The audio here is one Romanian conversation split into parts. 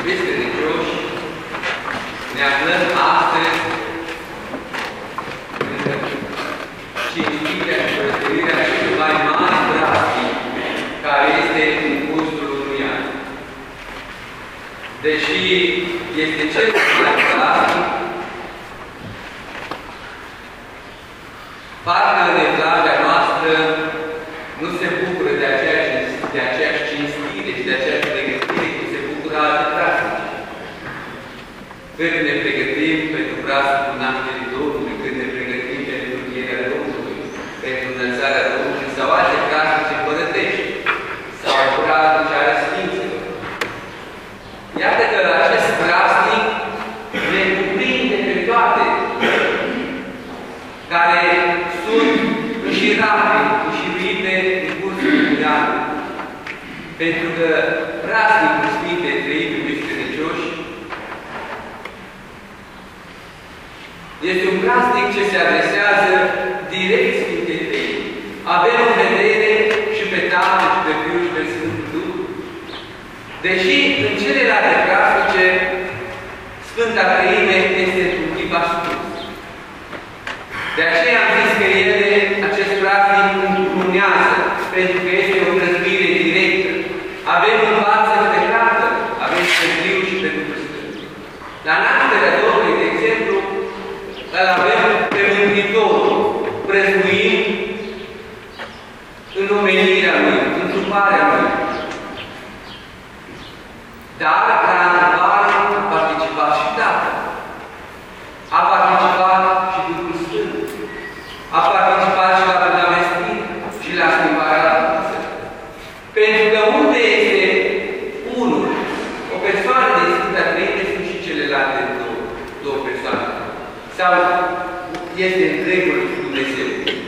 Iubiți credincioși, ne aflăm astăzi în cinstirea și prețuirea celui mai mare praznic care este în cursul unui an. Deși este cel mai praznic, parcă de plagea noastră nu se bucură de aceeași cinstire și de aceeași pregătire cum se bucură alte praznici. Când ne pregătim pentru praznicul nașterii Domnului, când ne pregătim pentru învierea Domnului, pentru înălțarea Domnului sau alte praznici împărătești sau praznici ale Sfinților. Iată că acest praznic ne cuprinde pe toate care sunt înșirate, înșiruite în cursul unui an. Pentru că praznicul Sfintei Treimi, iubiți credincioși, este un praznic ce se adresează direct Sfintei Treimi. Avem în vedere și pe Tatăl, și pe Fiul, și pe Sfântul Duh. Deși în celelalte praznice, Sfânta Treime este într-un tip ascuns. De aceea am zis că ele, acest praznic, încrunează, pentru că este o prăznuire directă. Avem în față pe Tatăl, avem pe Fiul și pe Duhul Sfânt. La nașterea Domnului, de exemplu, îl avem pe Mântuitorul, prăznuind în omenirea Lui, în truparea Lui. Dar, la întâmplare, a participat și Tatăl. A participat și Duhul Sfânt. A participat și la Pădamestire și la schimbarea la viață. Pentru că unde este unul, o persoană de Sfânta Treime, sunt și celelalte două persoane. Sau este întregul Dumnezeu.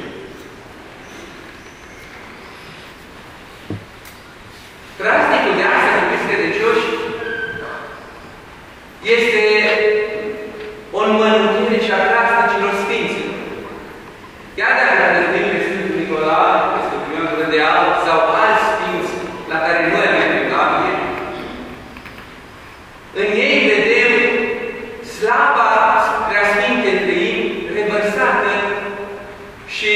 Praznicul de astăzi, iubiți credincioși, este o înmănunchire și a praznicilor Sfinților. Chiar dacă prăznuim pe Sfântul Nicolae, pe Sfântul Ioan Gură de Aur sau alți Sfinți la care noi avem evlavie, în ei vedem slava Preasfintei Treimi revărsată și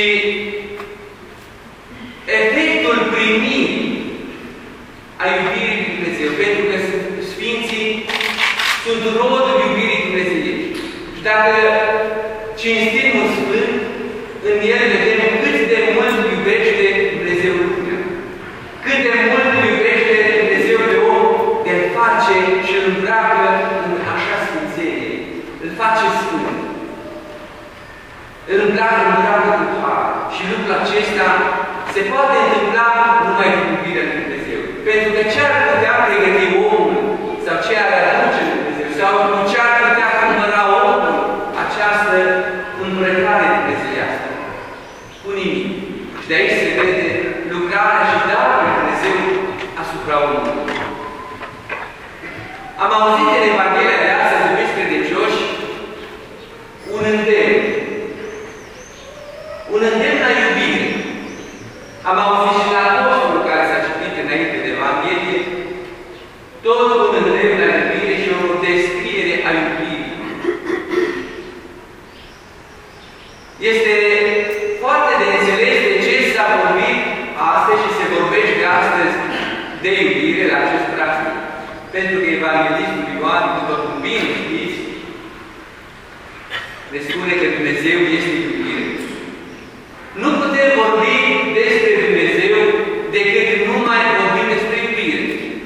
efectul primirii a iubirii lui Dumnezeu, pentru că Sfinții sunt rodul iubirii Dumnezeiești. Și dacă cinstim un Sfânt, în el vedem cât de mult iubește Dumnezeu lumea. Cât de mult iubește Dumnezeu pe om, de îl face și îl îmbracă în așa sfințenie. Îl face Sfânt. Îl îmbracă cu har. Și lucrul acesta se poate întâmpla numai cu iubirea lui Dumnezeu. Pentru că ce ar putea pregăti omul, sau ce ar aduce Dumnezeu, sau cu ce ar putea cumpăra omul această îmbrăcare dumnezeiască? Cu nimic. Și de aici se vede lucrarea și darul lui Dumnezeu asupra omului. Am auzit în Evanghelia de astăzi, iubiți credincioși, un îndemn. Un îndemn la iubire. Am auzit și la Apostolul care s-a citit înainte de Evanghelie, tot un îndemn la iubire și o descriere a iubirii. Este foarte de înțeles de ce s-a vorbit astăzi și se vorbește astăzi de iubire la acest praznic. Pentru că Evanghelistul Ioan, după cum bine știți, ne spune că Dumnezeu este iubire. Nu putem vorbi despre Dumnezeu decât numai vorbim despre iubire.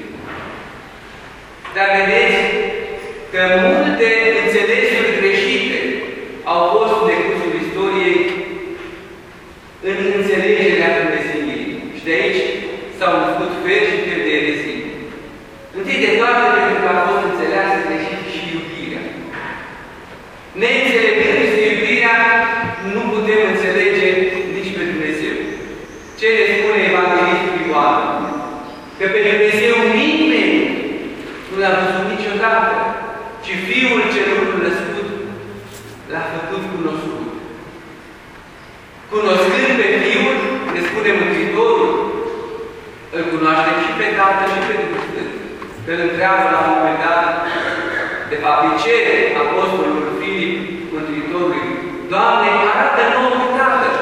Dar vedeți că multe înțelesuri greșite au fost de cursul istoriei în înțelegerea Dumnezeiei. Și de aici s-au născut fel și fel de erezii. Întâi de toate, pentru că a fost înțeleasă greșit și iubirea. Neînțelegându-se iubirea, nu putem înțelege nici pe Dumnezeu. Ce ne spune Evanghelistul Ioan? Că pe Dumnezeu nimeni nu l-a văzut niciodată, ci Fiul cel unul născut l-a făcut cunoscut. Cunoscând pe Fiul, ne spune Mântuitorul, îl cunoaștem și pe Tatăl și pe Duhul Sfânt. Îl întreabă la un moment dat, de fapt, de ce apostolul Filip, Mântuitorului, Doamne, arată nouă Tatăl.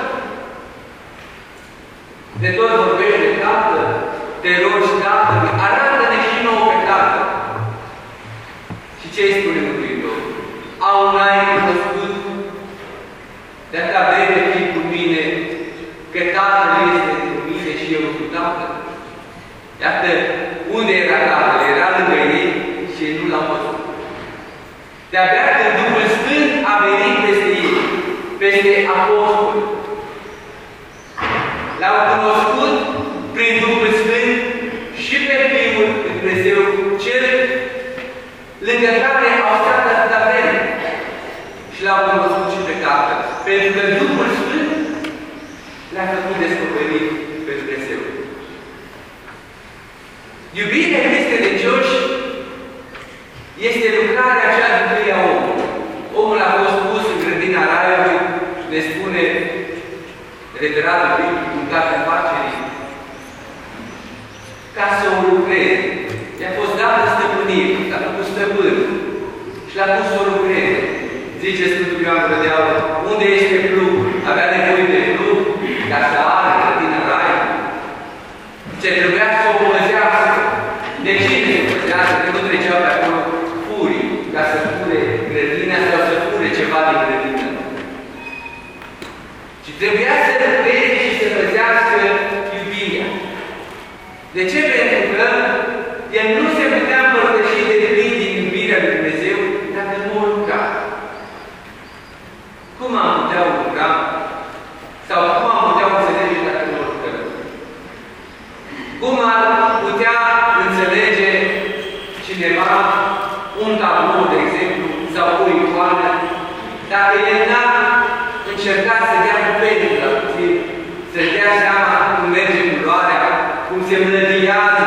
De tot vorbește de Tatăl, te rogi Tatălui, arată-ne și nouă pe Tatăl. Și ce îi spune Mântuitorul? Au n-ai cunoscut, de atâta vreme fii cu mine, că Tatăl este cu mine și eu cu Tatăl. Iată, unde era Tatăl? Era lângă ei și ei nu l-au văzut. De-abia când Duhul Sfânt a venit peste ei, peste apostoli, l-au cunoscut prin Duhul Sfânt și pe Fiul lui Dumnezeu, cel lângă care au stat atâta vreme. Și l-au cunoscut și pe Tatăl. Pentru că Duhul Sfânt le-a făcut descoperit pe Dumnezeu. Iubirea credincioși este lucrarea aceea din tâia omului. Omul a fost pus în grădina Raiului, ne spune referatul biblic în Cartea Facerii, ca să o lucreze. I-a fost dată stăpânire, l-a făcut stăpân și l-a pus să o lucreze. Zice Sfântul Ioan Gură de Aur, unde este plugul? Avea nevoie de plug ca să are grădina Raiului. Ce trebuia să o păzească. De cine se păzească? Că nu treceau pe acolo furii ca să fure grădina sau să fure ceva din grădină. Și trebuia să lucreze și să păzească iubirea. De ce? Pentru că el nu se putea împărtăși de plin din iubirea lui Dumnezeu dacă nu o lucra. Cum am putea o lucra? Sau cum am putea înțelege dacă nu o lucrăm? Cum ar putea înțelege cineva un tablou, de exemplu, sau o icoană, dacă el n-a încercat să dea cu penul la puțin, să-și dea seama cum merge culoarea, cum se mlădiază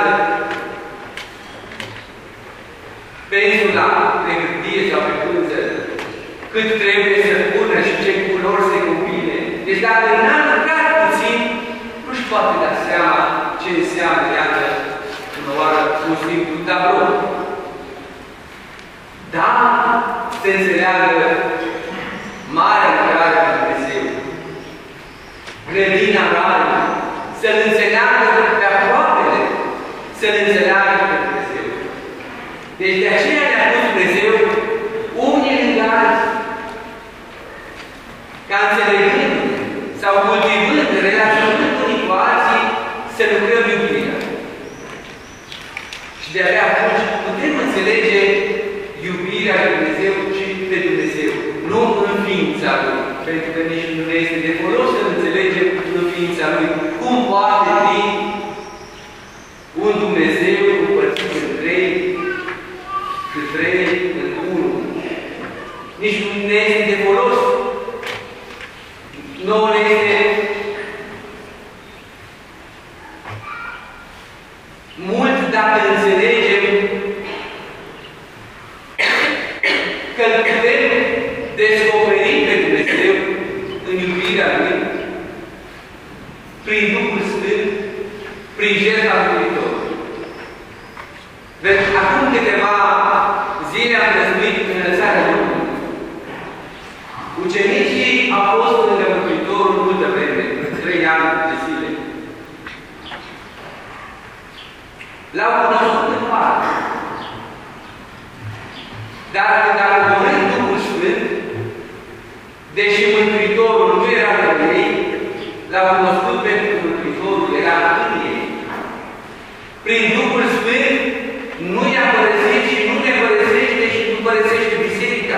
pensula pe hârtie sau pe pânză, cât trebuie să pună și ce culori se combine. Deci dacă n-a lucrat puțin, nu-și poate da seama ce înseamnă, iată, în oară, un simplu tablou. Da, se înțeleagă marea lucrare a Dumnezeu. Grădina Raiului, să-L înțeleagă pe aproapele, să-L înțeleagă pe Dumnezeu. Deci de aceea ne-a pus Dumnezeu unii lângă alții, ca înțelegând sau cultivând, relaționând unii cu alții, să lucrăm iubirea. Și de-abia atunci putem înțelege iubirea lui Dumnezeu și pe Dumnezeu, nu în ființa Lui. Pentru că nici nu ne este de folos să înțelegem în ființa Lui cum poate fi un Dumnezeu împărțit în trei și trei în unul. Nici nu ne este de folos. Nouă ne este mult dacă înțelegem că îl putem descoperi pe Dumnezeu în iubirea Lui, prin Duhul Sfânt, prin jertfa Mântuitorului. Acum câteva zile am răzbuit înălțarea Domnului. Ucenicii au fost lângă Mântuitorul multă vreme, 3 ani de zile. L-au cunoscut în parte. Dar când a coborât Duhul Sfânt, deși Mântuitorul nu era în ei, l-au cunoscut pentru că Mântuitorul era în ei. Prin Duhul Sfânt nu i-a părăsit și nu ne părăsește și nu părăsește biserica.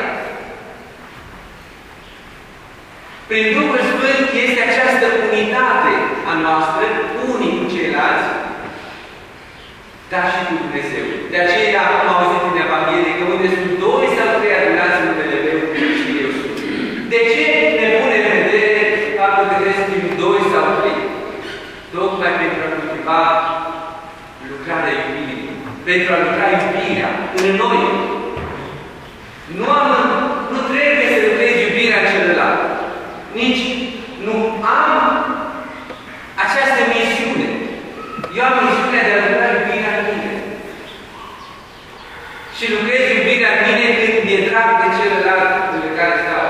Prin Duhul Sfânt este această unitate a noastră, unii cu ceilalți, dar și cu Dumnezeu. De aceea am auzit în Evanghelie că unde sunt 2 sau 3 adunați în numele meu, și eu sunt. De ce ne pune în vedere faptul că trebuie să fim 2 sau 3? Tocmai pentru a cultiva lucrarea iubirii. Pentru a lucra iubirea în noi. Nu trebuie să lucrezi iubirea celălalt. Nici nu am această misiune. Eu am misiunea de a lucra iubirea în mine. și lucrez iubirea în mine când mi-e drag de celălalt de care stau.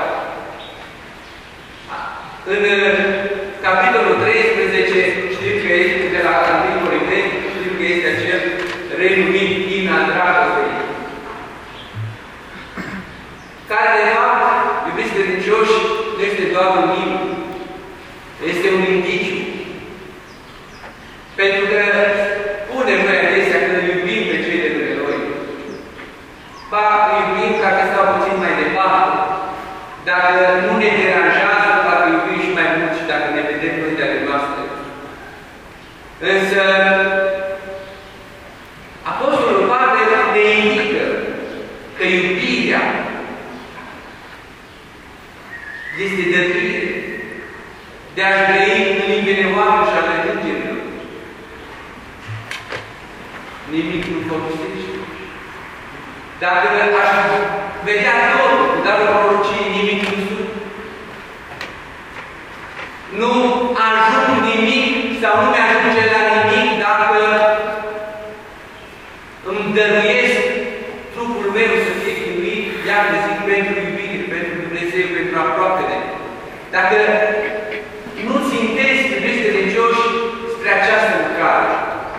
În capitolul 13, știm că este de la 1 Corinteni, știm că este acel renumit imn al dragostei, care de fapt, iubiți credincioși, nu este doar un imn, este un indiciu. Pentru că punem noi adesea când îl iubim pe cei de lângă noi. Ba, iubim dacă stau puțin mai departe. Dacă nu ne deranjează, poate iubim și mai mult și dacă ne vedem noi de-ale noastre. Însă, Apostolul Pavel ne indică că iubirea este dăruire de a-și trăi în limbile oameni și ale îngerilor. Nimic nu folosește. Dacă aș vedea totul, dar o prorocie, nimic nu sunt. Nu ajung nimic sau nu mi-ajunge la nimic dacă îmi dăruiesc trupul meu să fie chinuit, iar de zic, pentru iubire, pentru Dumnezeu, pentru aproapele. Dacă nu țintesc, iubiți credincioși, spre această lucrare.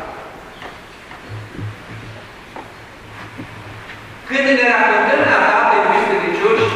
Când ne raportăm la Tatăl, iubiți credincioși,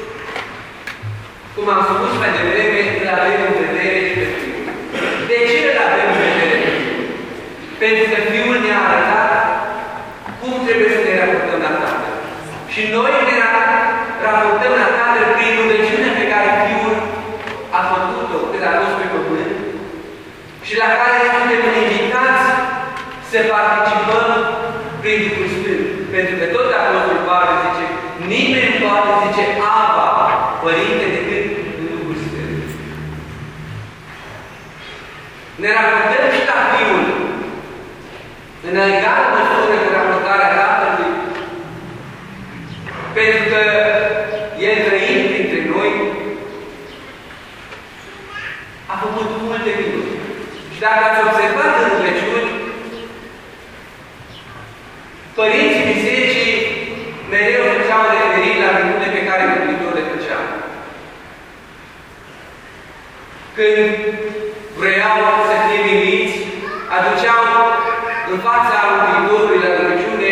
cum am spus mai devreme, îl avem în vedere și pe Fiul. De ce îl avem în vedere pe Fiul? Pentru că Fiul ne-a arătat cum trebuie să ne raportăm la Tatăl. Și noi ne raportăm la Tatăl prin rugăciunea pe care Fiul a făcut-o când a fost pe pământ și la care suntem invitați să participăm prin Duhul Sfânt. Pentru că tot Apostolul Pavel zice, nimeni nu poate zice Aba, Părinte, decât în Duhul Sfânt. Ne raportăm și la Fiul în egală măsură cu raportarea Tatălui, pentru că El trăind printre noi a făcut multe minuni. Și dacă ați observat în rugăciuni, părinții bisericii mereu făceau referiri la minune pe care Mântuitorul le făcea. Când vreau să fie miriți, aduceau în fața Mântuitorului la rugăciune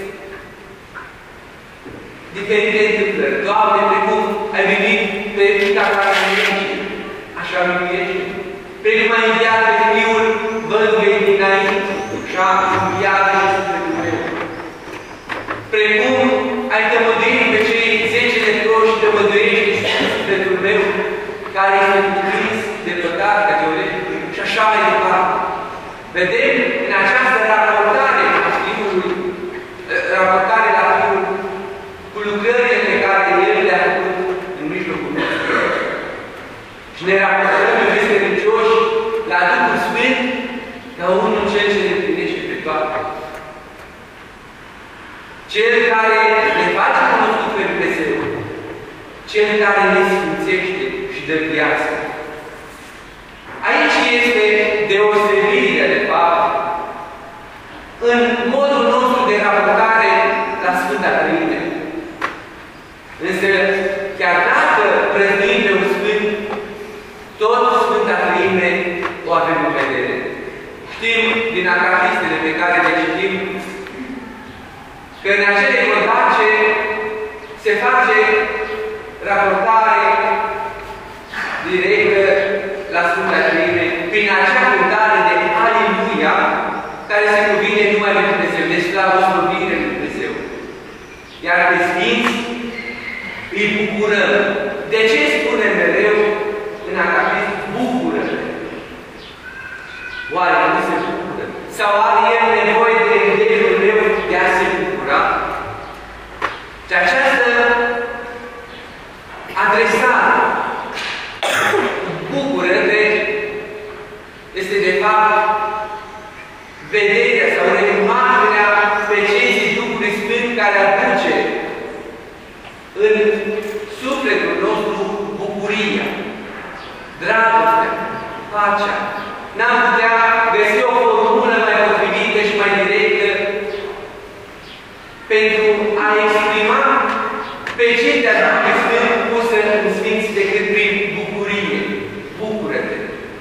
diferite întâmplări. Doamne, precum ai venit pe fiica care miluiește, așa miluiește. Precum ai înviat pe Fiul văduvei dinainte, așa înviat și sufletul meu. Precum ai tămăduit pe cei 10 leproși, tămăduiește și sufletul meu, care este cuprins de păcat categoric, și așa mai departe. Vedem în această raportare a Fiului, raportare la Fiul, cu lucrările pe care El le-a făcut în mijlocul nostru. Și ne raportăm, iubiți credincioși, la Duhul Sfânt, ca unul cel ce le împlinește pe toate. Cel care ne face cunoscut pe Dumnezeu, Cel care ne sfințește și dă viață. Aici este deosebirea, de fapt, în modul nostru de raportare la Sfânta Trăime. Însă, chiar dacă prăznuim pe un Sfânt, tot Sfânta Trăime o avem în vedere. Știm din acatistele pe care le citim că în acele codace se face raportare directă la Sfânta Trăime prin acea cântare de Aleluia care se cuvine numai de Dumnezeu, de slavă slăvire de Dumnezeu. Iar pe Sfinți îi bucurăm. De ce spunem mereu în acatist bucură-te? Oare nu se bucură? Sau are el nevoie de îndemnul meu de a se bucura? Și această adresare, bucură-te, este de fapt vederea sau recunoașterea speciei Duhului Sfânt care aduce în sufletul nostru bucuria, dragostea, pacea. N-am putea găsi o formulă mai potrivită și mai directă pentru a exprima pecetea Duhului Sfânt pusă în Sfinți decât prin bucurie. Bucură-te!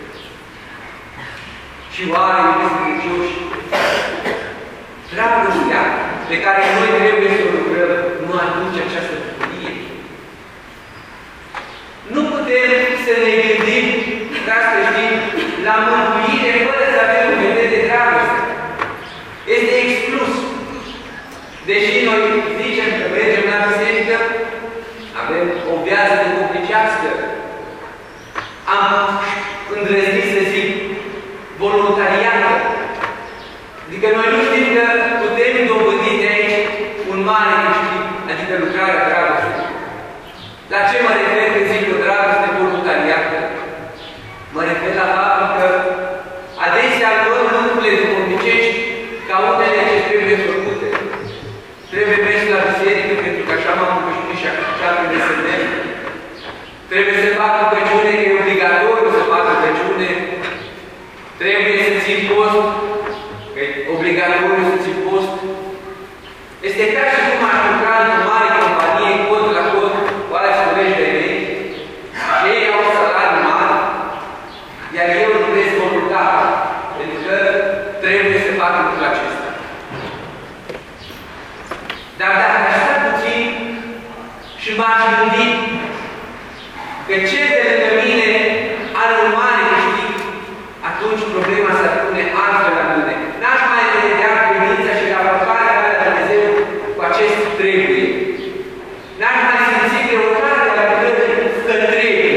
Și oare, iubiți credincioși, dragostea pe care noi trebuie să o lucrăm nu aduce această bucurie? Nu putem să ne gândim, dragi creștini, la mântuire fără să avem în vedere dragoste. Este exclus. Deși noi zicem că mergem la biserică, avem o viață duhovnicească, am îndrăznit să zic voluntariată. Adică noi nu știm că putem dobândi de aici un mare câștig, adică lucrarea dragostei. La ce mă refer când zic o dragoste voluntariată? Mă refer la faptul că adesea luăm lucrurile duhovnicești ca unele ce trebuie făcute. Trebuie mers la biserică pentru că așa m-am câștigit și așa trebuie să merg. Trebuie să fac rugăciune, că e obligatoriu să fac rugăciune. Trebuie să ții post, că e obligatoriu să ții post. Este ca și cum aș lucra într-o mare companie, cod la cod, cu alți colegi de mei, și ei au salarii mari, iar eu lucrez voluntar, pentru că trebuie să fac lucrul acesta. Dar dacă aș sta puțin și m-aș gândi că cel de lângă mine are un mare câștig, atunci problema s-ar pune altfel la mine. N-aș mai vedea credința și raportarea mea la Dumnezeu cu acest trebuie. N-aș mai simți greutatea la lucrării că trebuie.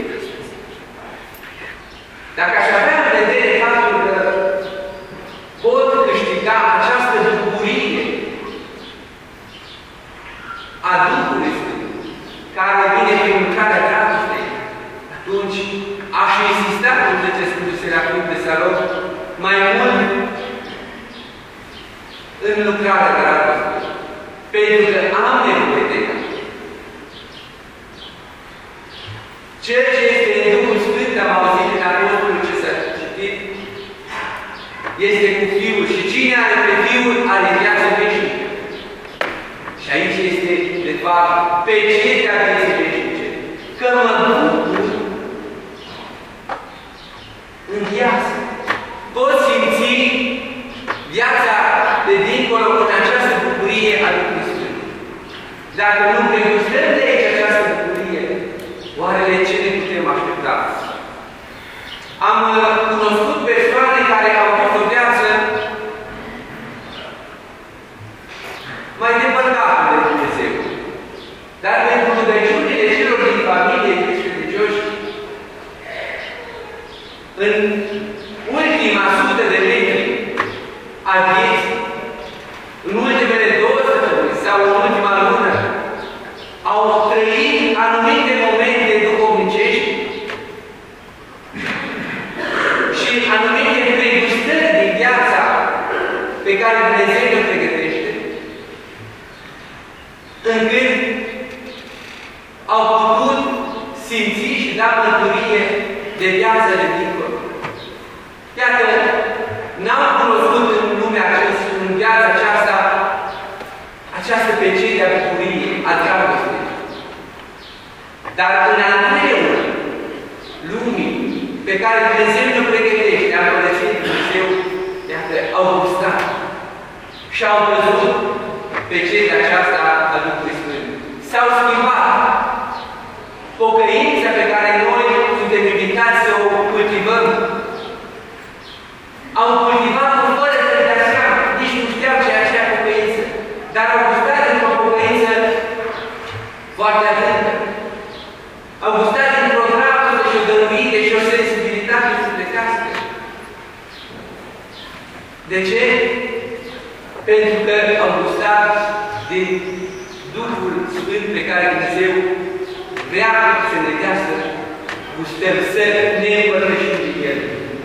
Dacă aș avea în vedere faptul că pot câștiga această bucurie a Duhului Sfânt, care vine prin lucrarea dragostei, atunci aș insista, cum zice Sfântul Serafim de Salon, mai mult în lucrarea dragostei, pentru că am nevoie de ea. Cel ce este în Duhul Sfânt, am auzit în Apostolul ce s-a citit, este cu Fiul. Și cine are pe Fiul are viață veșnică. Și aici este, de fapt, pecetea vieții veșnice. Că mă bucur în viață. Pot simți viața de dincolo în această bucurie a Duhului Sfânt. Dacă nu pregustăm de aici această bucurie, oare ce ne putem aștepta? Am cunoscut persoane care au avut o viață mai depărtată de Dumnezeu. Dar pentru rugăciunile celor din familie credincioși, în ultima 100 de metri a vieții, în ultimele 2 săptămâni sau în ultima lună, au trăit anumite momente duhovnicești și anumite pregustări din viața pe care Dumnezeu le pregătește, încât au putut simți și da mărturie de viață de dincolo. Iată, n-au cunoscut în lumea aceasta, în viața această pecete a bucuriei, a dragostei. Dar în anul lumii pe care Dumnezeu ne pregătește, a părăsit Dumnezeu, iată, au gustat și au văzut pecetea aceasta a Duhului Sfânt. S-au schimbat. Pocăința pe care noi suntem invitați să o cultivăm, au cultivat-o fără să ne dea seama. Nici nu știau ce e aceea pocăință. Dar au gustat dintr-o pocăință foarte adâncă. Au gustat dintr-o dragoste și o dăruire și o sensibilitate sufletească. De ce? Pentru că au gustat din Duhul Sfânt pe care Dumnezeu vrea să ne dea să gustăm, să ne împărtășim din El.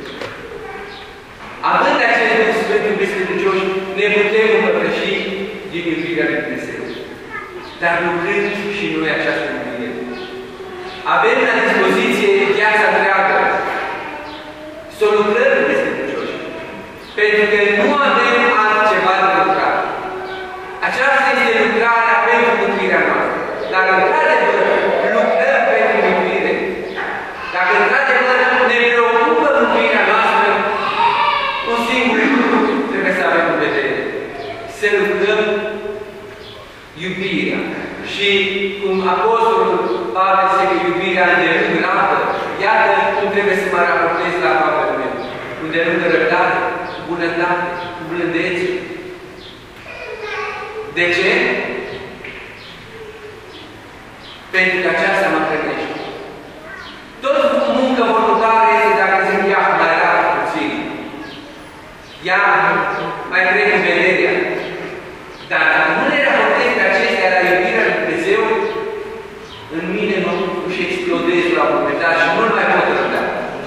Având acest Duh Sfânt, iubiți credincioși, ne putem împărtăși din iubirea lui Dumnezeu. Dar lucrând și noi această iubire. Avem la dispoziție viața întreagă să o lucrăm, iubiți credincioși, pentru că nu avem altceva de lucrat. Aceasta este lucrarea pentru mântuirea noastră. Dacă într-adevăr lucrăm pentru mântuire, dacă într-adevăr ne preocupă mântuirea noastră, un singur lucru trebuie să avem în vedere. Să lucrăm iubirea. Și cum Apostolul Pavel zice că iubirea îndelungă, iată cum trebuie să mă raportez la Pavel meu. Îndelungă răbdare, bunătate, blândețe. De ce? Pentru că aceasta mă hrănește. Tot muncă voluntară este dacă zic ea mai rar puțin. Ea mai trec în vederea. Dar dacă nu ne raportez pe acestea la iubirea lui Dumnezeu, în mine mă și explodez la un moment dat și nu mai pot răbda.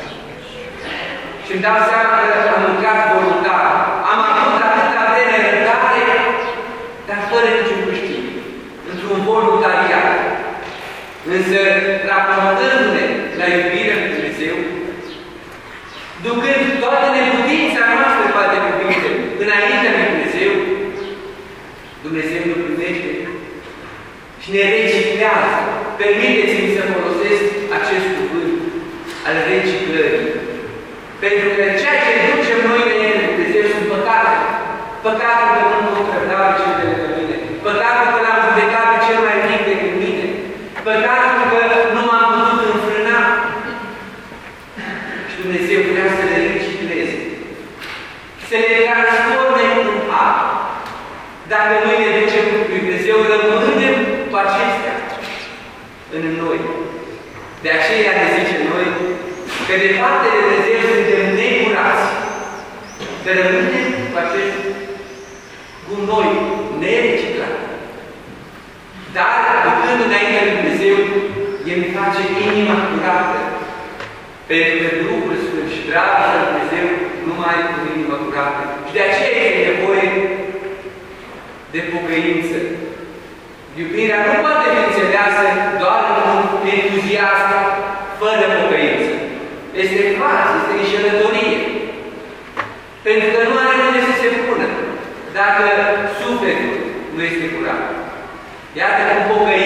Și îmi dau seama că am lucrat voluntar. Am avut atâta vreme răbdare, dar fără niciun câștig. Într-un voluntariat. Însă, raportându-ne la iubirea lui Dumnezeu, ducând toată neputința noastră, poate cuvinte, înaintea lui Dumnezeu, Dumnezeu ne primește și ne reciclează. Permiteți-mi să folosesc acest cuvânt al reciclării. Pentru că ceea ce ducem noi înainte de Dumnezeu sunt păcate. Păcatul că nu pot răbda pe cel de lângă mine. Păcatul că l-am judecat pe cel mai mic decât mine. Păcatul că nu m-am putut înfrâna. Și Dumnezeu vrea să le recicleze. Să le transforme în har. Dacă noi ne ducem lui Dumnezeu, rămânem cu acestea în noi. De aceea ne zice noi că de parte de Dumnezeu suntem necurați. Să rămânem cu acest gunoi nereciclat. Dar, ducând înaintea lui Dumnezeu, El îmi face inima curată. Pentru că Duhul Sfânt și dragostea lui Dumnezeu nu mai are cu inima curată. Și de aceea este nevoie de pocăință. Iubirea nu poate fi înțeleasă doar în entuziasm, fără pocăință. Este fals, este înșelătorie. Pentru că nu are unde să se pună dacă sufletul nu este curat. Iată cum pocăința